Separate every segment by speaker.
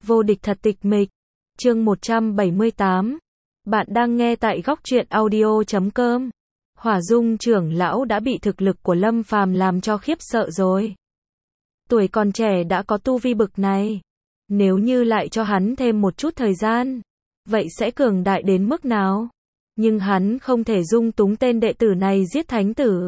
Speaker 1: Vô địch thật tịch mịch. Chương 178. Bạn đang nghe tại góc truyện audio.com. Hỏa Dung trưởng lão đã bị thực lực của Lâm Phàm làm cho khiếp sợ rồi. Tuổi còn trẻ đã có tu vi bực này. Nếu như lại cho hắn thêm một chút thời gian, vậy sẽ cường đại đến mức nào? Nhưng hắn không thể dung túng tên đệ tử này giết thánh tử.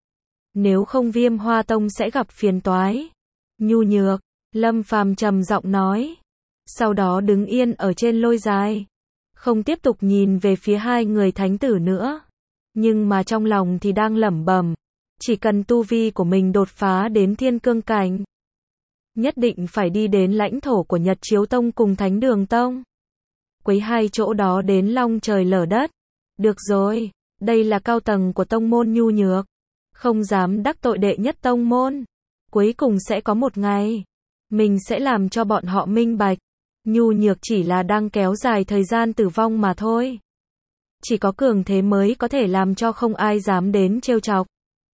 Speaker 1: Nếu không Viêm Hoa Tông sẽ gặp phiền toái. Nhu nhược, Lâm Phàm trầm giọng nói. Sau đó đứng yên ở trên lôi dài. Không tiếp tục nhìn về phía hai người thánh tử nữa. Nhưng mà trong lòng thì đang lẩm bẩm. Chỉ cần tu vi của mình đột phá đến thiên cương cảnh, nhất định phải đi đến lãnh thổ của Nhật Chiếu Tông cùng Thánh Đường Tông. Quấy hai chỗ đó đến long trời lở đất. Được rồi, đây là cao tầng của tông môn nhu nhược. Không dám đắc tội đệ nhất tông môn. Cuối cùng sẽ có một ngày, mình sẽ làm cho bọn họ minh bạch. Nhu nhược chỉ là đang kéo dài thời gian tử vong mà thôi. Chỉ có cường thế mới có thể làm cho không ai dám đến trêu chọc.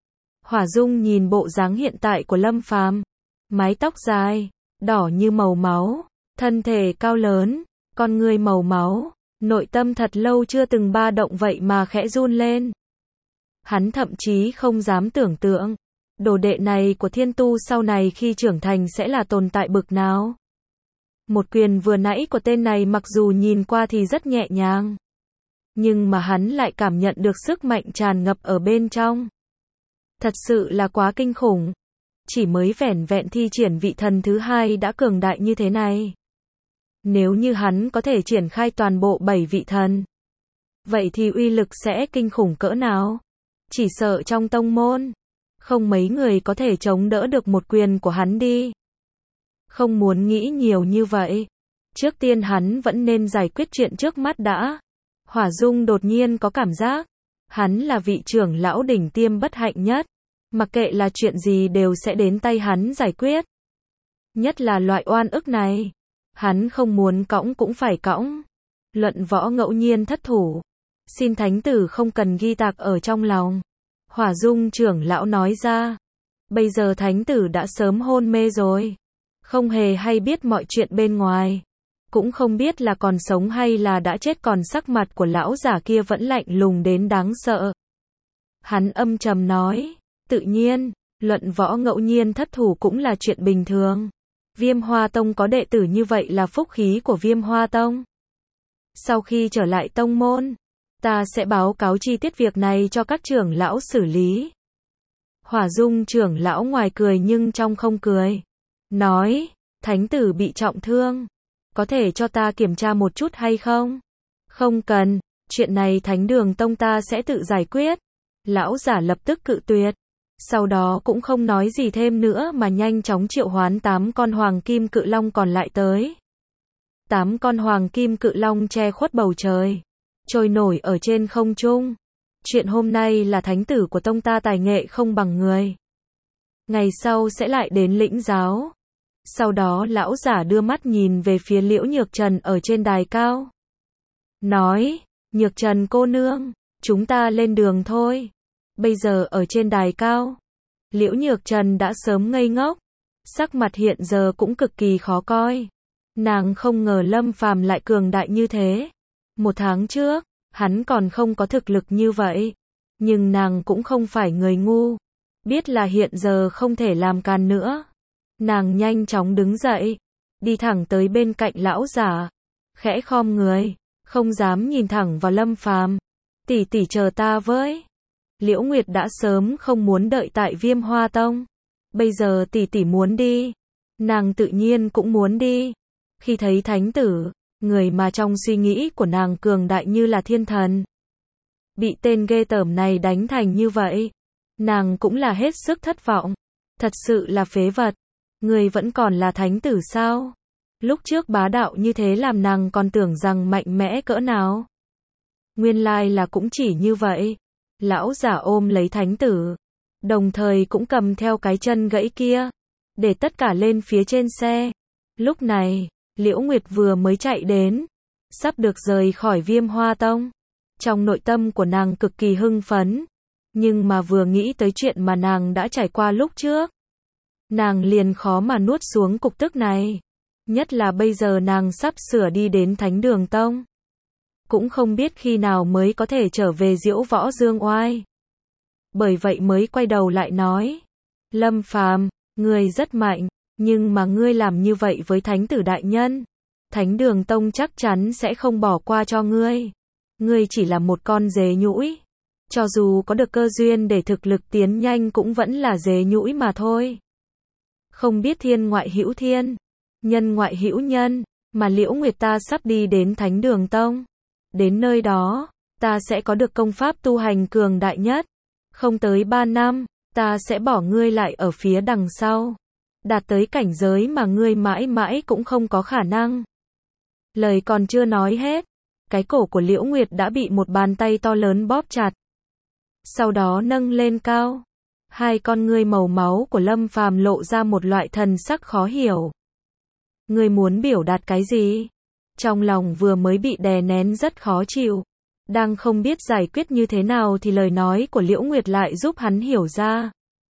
Speaker 1: Hỏa Dung nhìn bộ dáng hiện tại của Lâm Phàm, mái tóc dài, đỏ như màu máu, thân thể cao lớn, con người màu máu, nội tâm thật lâu chưa từng ba động vậy mà khẽ run lên. Hắn thậm chí không dám tưởng tượng, đồ đệ này của Thiên Tu sau này khi trưởng thành sẽ là tồn tại bực nào. Một quyền vừa nãy của tên này mặc dù nhìn qua thì rất nhẹ nhàng, nhưng mà hắn lại cảm nhận được sức mạnh tràn ngập ở bên trong. Thật sự là quá kinh khủng. Chỉ mới vẻn vẹn thi triển vị thần thứ hai đã cường đại như thế này. Nếu như hắn có thể triển khai toàn bộ 7 vị thần, vậy thì uy lực sẽ kinh khủng cỡ nào? Chỉ sợ trong tông môn, không mấy người có thể chống đỡ được một quyền của hắn đi. Không muốn nghĩ nhiều như vậy. Trước tiên hắn vẫn nên giải quyết chuyện trước mắt đã. Hỏa Dung đột nhiên có cảm giác, hắn là vị trưởng lão đỉnh tiêm bất hạnh nhất. Mặc kệ là chuyện gì đều sẽ đến tay hắn giải quyết. Nhất là loại oan ức này. Hắn không muốn cõng cũng phải cõng. Luận võ ngẫu nhiên thất thủ. Xin thánh tử không cần ghi tạc ở trong lòng. Hỏa Dung trưởng lão nói ra. Bây giờ thánh tử đã sớm hôn mê rồi. Không hề hay biết mọi chuyện bên ngoài. Cũng không biết là còn sống hay là đã chết, còn sắc mặt của lão giả kia vẫn lạnh lùng đến đáng sợ. Hắn âm trầm nói. Tự nhiên, luận võ ngẫu nhiên thất thủ cũng là chuyện bình thường. Viêm Hoa Tông có đệ tử như vậy là phúc khí của Viêm Hoa Tông. Sau khi trở lại tông môn, ta sẽ báo cáo chi tiết việc này cho các trưởng lão xử lý. Hỏa Dung trưởng lão ngoài cười nhưng trong không cười. Nói, thánh tử bị trọng thương. Có thể cho ta kiểm tra một chút hay không? Không cần, chuyện này Thánh Đường Tông ta sẽ tự giải quyết. Lão giả lập tức cự tuyệt. Sau đó cũng không nói gì thêm nữa mà nhanh chóng triệu hoán 8 con hoàng kim cự long còn lại tới. 8 con hoàng kim cự long che khuất bầu trời, trôi nổi ở trên không trung. Chuyện hôm nay là thánh tử của tông ta tài nghệ không bằng người. Ngày sau sẽ lại đến lĩnh giáo. Sau đó lão giả đưa mắt nhìn về phía Liễu Nhược Trần ở trên đài cao. Nói, Nhược Trần cô nương, chúng ta lên đường thôi. Bây giờ ở trên đài cao, Liễu Nhược Trần đã sớm ngây ngốc. Sắc mặt hiện giờ cũng cực kỳ khó coi. Nàng không ngờ Lâm Phàm lại cường đại như thế. Một tháng trước, hắn còn không có thực lực như vậy. Nhưng nàng cũng không phải người ngu. Biết là hiện giờ không thể làm càn nữa. Nàng nhanh chóng đứng dậy, đi thẳng tới bên cạnh lão giả, khẽ khom người, không dám nhìn thẳng vào Lâm Phàm. Tỷ tỷ chờ ta với. Liễu Nguyệt đã sớm không muốn đợi tại Viêm Hoa Tông. Bây giờ tỷ tỷ muốn đi, nàng tự nhiên cũng muốn đi. Khi thấy thánh tử, người mà trong suy nghĩ của nàng cường đại như là thiên thần, bị tên ghê tởm này đánh thành như vậy, nàng cũng là hết sức thất vọng. Thật sự là phế vật. Người vẫn còn là thánh tử sao? Lúc trước bá đạo như thế làm nàng còn tưởng rằng mạnh mẽ cỡ nào. Nguyên lai là cũng chỉ như vậy. Lão giả ôm lấy thánh tử, đồng thời cũng cầm theo cái chân gãy kia, để tất cả lên phía trên xe. Lúc này, Liễu Nguyệt vừa mới chạy đến, sắp được rời khỏi Viêm Hoa Tông. Trong nội tâm của nàng cực kỳ hưng phấn, nhưng mà vừa nghĩ tới chuyện mà nàng đã trải qua lúc trước, nàng liền khó mà nuốt xuống cục tức này. Nhất là bây giờ nàng sắp sửa đi đến Thánh Đường Tông. Cũng không biết khi nào mới có thể trở về Diễu Võ Dương Oai. Bởi vậy mới quay đầu lại nói. Lâm Phàm, ngươi rất mạnh, nhưng mà ngươi làm như vậy với Thánh tử đại nhân. Thánh Đường Tông chắc chắn sẽ không bỏ qua cho ngươi. Ngươi chỉ là một con dế nhũi. Cho dù có được cơ duyên để thực lực tiến nhanh cũng vẫn là dế nhũi mà thôi. Không biết thiên ngoại hữu thiên, nhân ngoại hữu nhân, mà Liễu Nguyệt ta sắp đi đến Thánh Đường Tông. Đến nơi đó, ta sẽ có được công pháp tu hành cường đại nhất. Không tới 3 năm, ta sẽ bỏ ngươi lại ở phía đằng sau. Đạt tới cảnh giới mà ngươi mãi mãi cũng không có khả năng. Lời còn chưa nói hết, cái cổ của Liễu Nguyệt đã bị một bàn tay to lớn bóp chặt. Sau đó nâng lên cao. Hai con ngươi màu máu của Lâm Phàm lộ ra một loại thần sắc khó hiểu. Ngươi muốn biểu đạt cái gì? Trong lòng vừa mới bị đè nén rất khó chịu. Đang không biết giải quyết như thế nào thì lời nói của Liễu Nguyệt lại giúp hắn hiểu ra.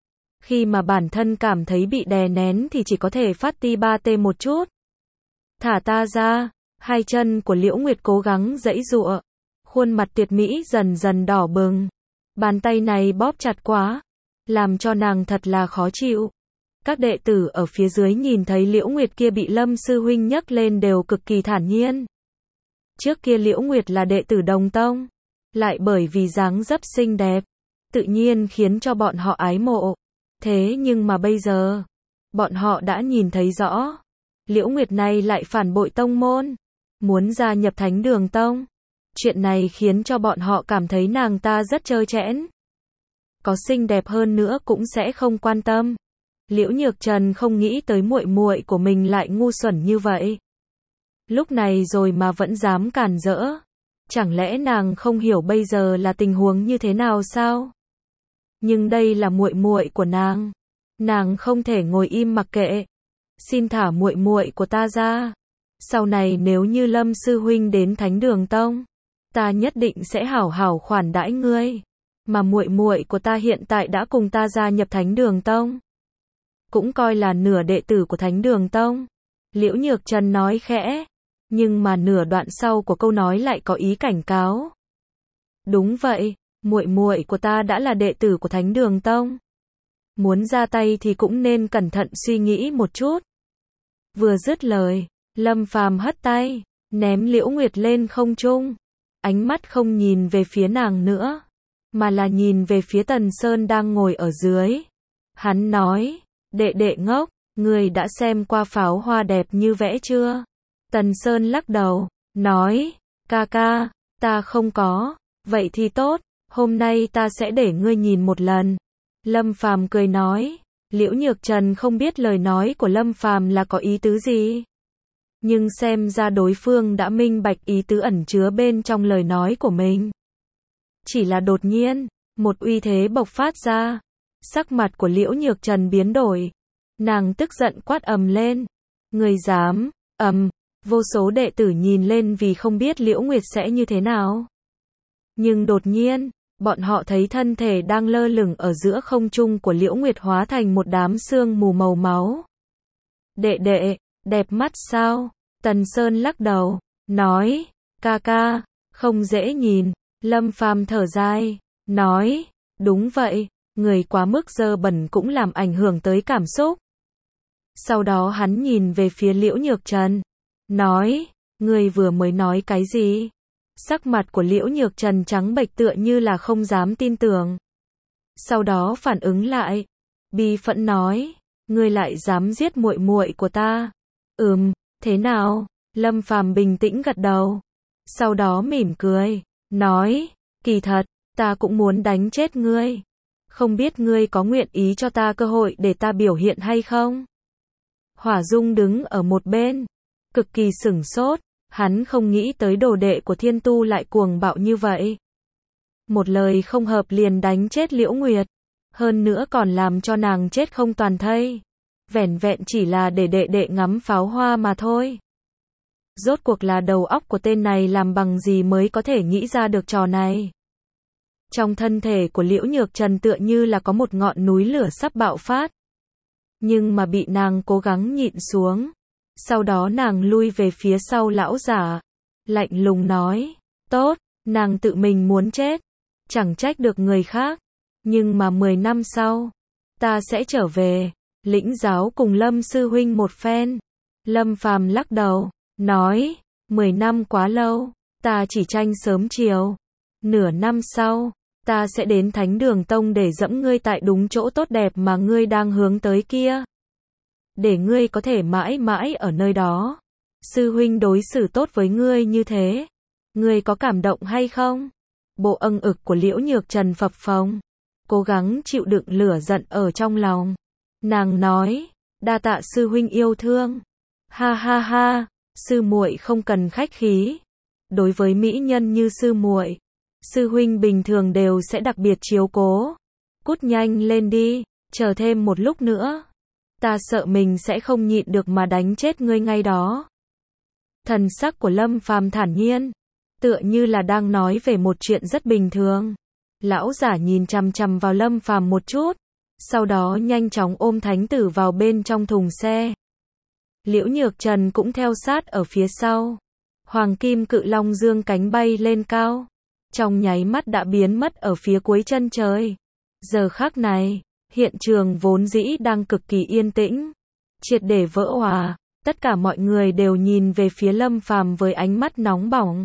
Speaker 1: Khi mà bản thân cảm thấy bị đè nén thì chỉ có thể phát ti ba tê một chút. Thả ta ra, hai chân của Liễu Nguyệt cố gắng giãy giụa. Khuôn mặt tuyệt mỹ dần dần đỏ bừng. Bàn tay này bóp chặt quá, làm cho nàng thật là khó chịu. Các đệ tử ở phía dưới nhìn thấy Liễu Nguyệt kia bị Lâm sư huynh nhấc lên đều cực kỳ thản nhiên. Trước kia Liễu Nguyệt là đệ tử đồng tông, lại bởi vì dáng dấp xinh đẹp, tự nhiên khiến cho bọn họ ái mộ. Thế nhưng mà bây giờ, bọn họ đã nhìn thấy rõ, Liễu Nguyệt này lại phản bội tông môn, muốn gia nhập Thánh Đường Tông. Chuyện này khiến cho bọn họ cảm thấy nàng ta rất trơ trẽn. Có xinh đẹp hơn nữa cũng sẽ không quan tâm. Liễu Nhược Trần không nghĩ tới muội muội của mình lại ngu xuẩn như vậy. Lúc này rồi mà vẫn dám cản rỡ. Chẳng lẽ nàng không hiểu bây giờ là tình huống như thế nào sao? Nhưng đây là muội muội của nàng. Nàng không thể ngồi im mặc kệ. Xin thả muội muội của ta ra. Sau này nếu như Lâm sư huynh đến Thánh Đường Tông, ta nhất định sẽ hảo hảo khoản đãi ngươi. Mà muội muội của ta hiện tại đã cùng ta gia nhập Thánh Đường Tông, cũng coi là nửa đệ tử của Thánh Đường Tông. Liễu Nhược Trần nói khẽ, nhưng mà nửa đoạn sau của câu nói lại có ý cảnh cáo. Đúng vậy, muội muội của ta đã là đệ tử của Thánh Đường Tông. Muốn ra tay thì cũng nên cẩn thận suy nghĩ một chút. Vừa dứt lời, Lâm Phàm hất tay, ném Liễu Nguyệt lên không trung. Ánh mắt không nhìn về phía nàng nữa, mà là nhìn về phía Tần Sơn đang ngồi ở dưới. Hắn nói, đệ đệ ngốc, ngươi đã xem qua pháo hoa đẹp như vẽ chưa? Tần Sơn lắc đầu, nói, ca ca, ta không có. Vậy thì tốt, hôm nay ta sẽ để ngươi nhìn một lần. Lâm Phàm cười nói. Liễu Nhược Trần không biết lời nói của Lâm Phàm là có ý tứ gì, nhưng xem ra đối phương đã minh bạch ý tứ ẩn chứa bên trong lời nói của mình. Chỉ là đột nhiên, một uy thế bộc phát ra. Sắc mặt của Liễu Nhược Trần biến đổi. Nàng tức giận quát ầm lên. Người dám, vô số đệ tử nhìn lên vì không biết Liễu Nguyệt sẽ như thế nào. Nhưng đột nhiên, bọn họ thấy thân thể đang lơ lửng ở giữa không trung của Liễu Nguyệt hóa thành một đám sương mù màu máu. Đệ đệ, đẹp mắt sao? Tần Sơn lắc đầu, nói, ca ca, không dễ nhìn. Lâm Phàm thở dài, nói, đúng vậy, người quá mức dơ bẩn cũng làm ảnh hưởng tới cảm xúc. Sau đó hắn nhìn về phía Liễu Nhược Trần, nói, người vừa mới nói cái gì? Sắc mặt của Liễu Nhược Trần trắng bệch tựa như là không dám tin tưởng. Sau đó phản ứng lại, bi phẫn nói, ngươi lại dám giết muội muội của ta? Thế nào? Lâm Phàm bình tĩnh gật đầu. Sau đó mỉm cười, nói, kỳ thật, ta cũng muốn đánh chết ngươi. Không biết ngươi có nguyện ý cho ta cơ hội để ta biểu hiện hay không? Hỏa Dung đứng ở một bên, cực kỳ sửng sốt, hắn không nghĩ tới đồ đệ của Thiên Tu lại cuồng bạo như vậy. Một lời không hợp liền đánh chết Liễu Nguyệt, hơn nữa còn làm cho nàng chết không toàn thây. Vẻn vẹn chỉ là để đệ đệ ngắm pháo hoa mà thôi. Rốt cuộc là đầu óc của tên này làm bằng gì mới có thể nghĩ ra được trò này. Trong thân thể của Liễu Nhược Trần tựa như là có một ngọn núi lửa sắp bạo phát. Nhưng mà bị nàng cố gắng nhịn xuống. Sau đó nàng lui về phía sau lão giả, lạnh lùng nói, tốt, nàng tự mình muốn chết, chẳng trách được người khác, nhưng mà 10 năm sau, ta sẽ trở về, lĩnh giáo cùng Lâm sư huynh một phen. Lâm Phàm lắc đầu, nói, 10 năm quá lâu, ta chỉ tranh sớm chiều, nửa năm sau, ta sẽ đến Thánh Đường Tông để dẫm ngươi tại đúng chỗ tốt đẹp mà ngươi đang hướng tới kia. Để ngươi có thể mãi mãi ở nơi đó. Sư huynh đối xử tốt với ngươi như thế, ngươi có cảm động hay không? Bộ âng ực của Liễu Nhược Trần phập phồng, cố gắng chịu đựng lửa giận ở trong lòng. Nàng nói, đa tạ sư huynh yêu thương. Ha ha ha, sư muội không cần khách khí. Đối với mỹ nhân như sư muội, sư huynh bình thường đều sẽ đặc biệt chiếu cố. Cút nhanh lên đi, chờ thêm một lúc nữa. Ta sợ mình sẽ không nhịn được mà đánh chết ngươi ngay đó. Thần sắc của Lâm Phàm thản nhiên, tựa như là đang nói về một chuyện rất bình thường. Lão giả nhìn chằm chằm vào Lâm Phàm một chút, sau đó nhanh chóng ôm thánh tử vào bên trong thùng xe. Liễu Nhược Trần cũng theo sát ở phía sau. Hoàng kim cự long dương cánh bay lên cao, trong nháy mắt đã biến mất ở phía cuối chân trời. Giờ khắc này, hiện trường vốn dĩ đang cực kỳ yên tĩnh, triệt để vỡ òa, tất cả mọi người đều nhìn về phía Lâm Phàm với ánh mắt nóng bỏng.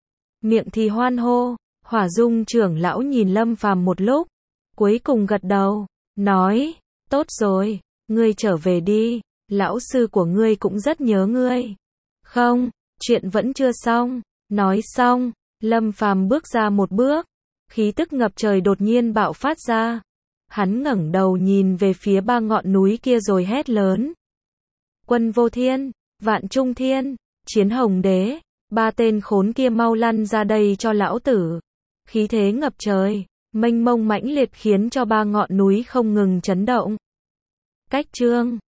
Speaker 1: Miệng thì hoan hô, Hỏa Dung trưởng lão nhìn Lâm Phàm một lúc, cuối cùng gật đầu, nói, tốt rồi, ngươi trở về đi, lão sư của ngươi cũng rất nhớ ngươi. Không, chuyện vẫn chưa xong. Nói xong, Lâm Phàm bước ra một bước, khí tức ngập trời đột nhiên bạo phát ra. Hắn ngẩng đầu nhìn về phía ba ngọn núi kia rồi hét lớn. Quân Vô Thiên, Vạn Trung Thiên, Chiến Hồng Đế, ba tên khốn kia mau lăn ra đây cho lão tử. Khí thế ngập trời, mênh mông mãnh liệt khiến cho ba ngọn núi không ngừng chấn động. Cách chương